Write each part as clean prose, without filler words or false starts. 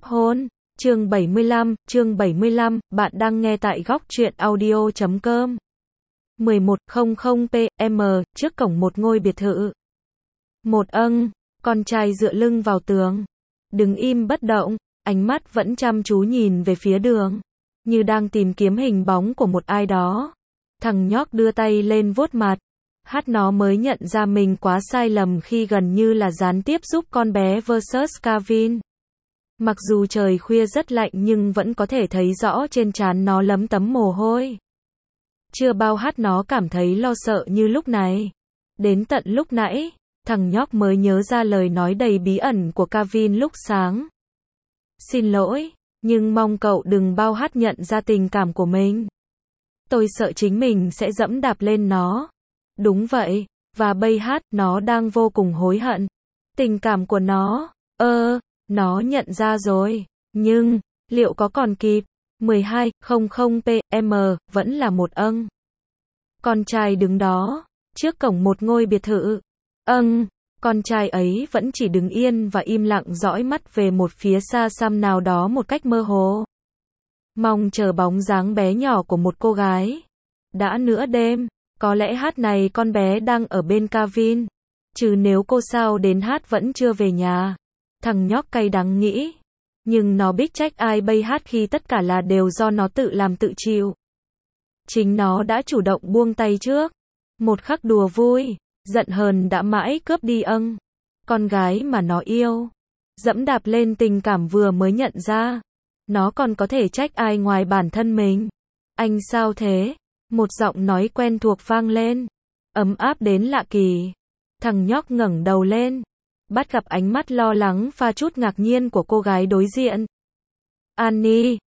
hôn. Chương 75, bạn đang nghe tại góc truyện audio.com. 1100 PM, trước cổng một ngôi biệt thự. Con trai dựa lưng vào tường. Đứng im bất động, ánh mắt vẫn chăm chú nhìn về phía đường. Như đang tìm kiếm hình bóng của một ai đó. Thằng nhóc đưa tay lên vuốt mặt. Nó mới nhận ra mình quá sai lầm khi gần như là gián tiếp giúp con bé versus Kevin. Mặc dù trời khuya rất lạnh nhưng vẫn có thể thấy rõ trên trán nó lấm tấm mồ hôi. Chưa bao nó cảm thấy lo sợ như lúc này. Đến tận lúc nãy, thằng nhóc mới nhớ ra lời nói đầy bí ẩn của Kevin lúc sáng. Xin lỗi, nhưng mong cậu đừng bao nhận ra tình cảm của mình. Tôi sợ chính mình sẽ dẫm đạp lên nó. Đúng vậy, và bây nó đang vô cùng hối hận. Tình cảm của nó, nó nhận ra rồi, nhưng, liệu có còn kịp? 1200 PM, vẫn là một Con trai đứng đó, trước cổng một ngôi biệt thự. Con trai ấy vẫn chỉ đứng yên và im lặng dõi mắt về một phía xa xăm nào đó một cách mơ hồ. Mong chờ bóng dáng bé nhỏ của một cô gái. Đã nửa đêm, có lẽ này con bé đang ở bên Kevin. Chứ nếu cô sao đến vẫn chưa về nhà. Thằng nhóc cay đắng nghĩ. Nhưng nó biết trách ai bây khi tất cả là đều do nó tự làm tự chịu. Chính nó đã chủ động buông tay trước. Một khắc đùa vui, giận hờn đã mãi cướp đi con gái mà nó yêu. Dẫm đạp lên tình cảm vừa mới nhận ra. Nó còn có thể trách ai ngoài bản thân mình. Anh sao thế? Một giọng nói quen thuộc vang lên. Ấm áp đến lạ kỳ. Thằng nhóc ngẩng đầu lên. Bắt gặp ánh mắt lo lắng pha chút ngạc nhiên của cô gái đối diện. Annie,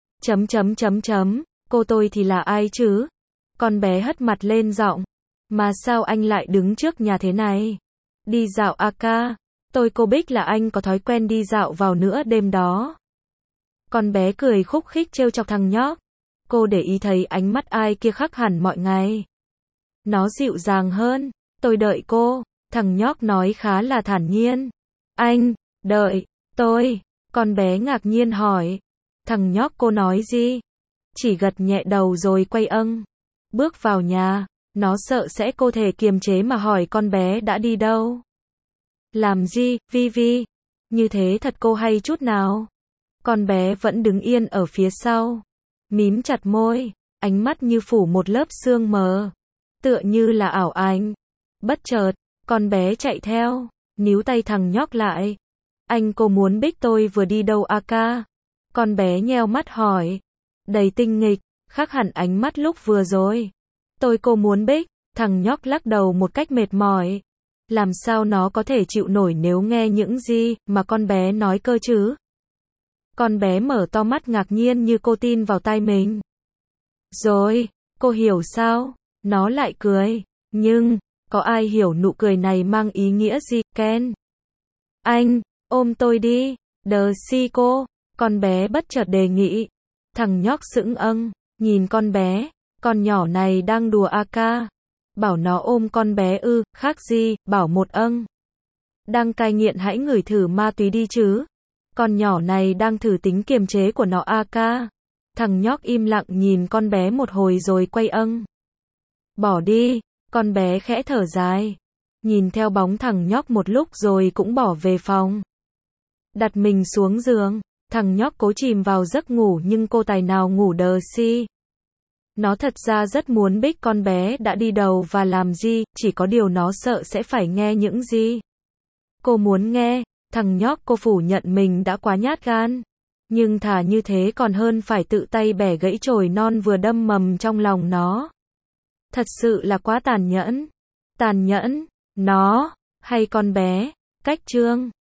cô tôi thì là ai chứ? Con bé hất mặt lên giọng. Mà sao anh lại đứng trước nhà thế này? Đi dạo ca. Cô biết là anh có thói quen đi dạo vào nửa đêm đó. Con bé cười khúc khích trêu chọc thằng nhóc. Cô để ý thấy ánh mắt ai kia khác hẳn mọi ngày. Nó dịu dàng hơn. Tôi đợi cô. Thằng nhóc nói khá là thản nhiên. Anh, đợi, tôi. Con bé ngạc nhiên hỏi. Thằng nhóc cô nói gì? Chỉ gật nhẹ đầu rồi quay bước vào nhà. Nó sợ sẽ cô thể kiềm chế mà hỏi con bé đã đi đâu. Làm gì, Vivi? Như thế thật cô hay chút nào? Con bé vẫn đứng yên ở phía sau. Mím chặt môi, ánh mắt như phủ một lớp sương mờ. Tựa như là ảo ảnh. Bất chợt, con bé chạy theo, níu tay thằng nhóc lại. Anh cô muốn biết tôi vừa đi đâu ca? Con bé nheo mắt hỏi. Đầy tinh nghịch, khác hẳn ánh mắt lúc vừa rồi. Cô muốn biết. Thằng nhóc lắc đầu một cách mệt mỏi. Làm sao nó có thể chịu nổi nếu nghe những gì mà con bé nói cơ chứ? Con bé mở to mắt ngạc nhiên như cô tin vào tai mình. Rồi, cô hiểu sao? Nó lại cười. Nhưng, có ai hiểu nụ cười này mang ý nghĩa gì, Ken? Anh, ôm tôi đi. Cô. Con bé bất chợt đề nghị. Thằng nhóc sững nhìn con bé. Con nhỏ này đang đùa ca. Bảo nó ôm con bé khác gì, bảo một đang cai nghiện hãy ngửi thử ma túy đi chứ. Con nhỏ này đang thử tính kiềm chế của nó ca. Thằng nhóc im lặng nhìn con bé một hồi rồi quay bỏ đi. Con bé khẽ thở dài. Nhìn theo bóng thằng nhóc một lúc rồi cũng bỏ về phòng. Đặt mình xuống giường. Thằng nhóc cố chìm vào giấc ngủ nhưng cô tài nào ngủ Nó thật ra rất muốn biết con bé đã đi đâu và làm gì, chỉ có điều nó sợ sẽ phải nghe những gì cô muốn nghe. Thằng nhóc cô phủ nhận mình đã quá nhát gan. Nhưng thà như thế còn hơn phải tự tay bẻ gãy chồi non vừa đâm mầm trong lòng nó. Thật sự là quá tàn nhẫn. Tàn nhẫn, nó, hay con bé. Cách chương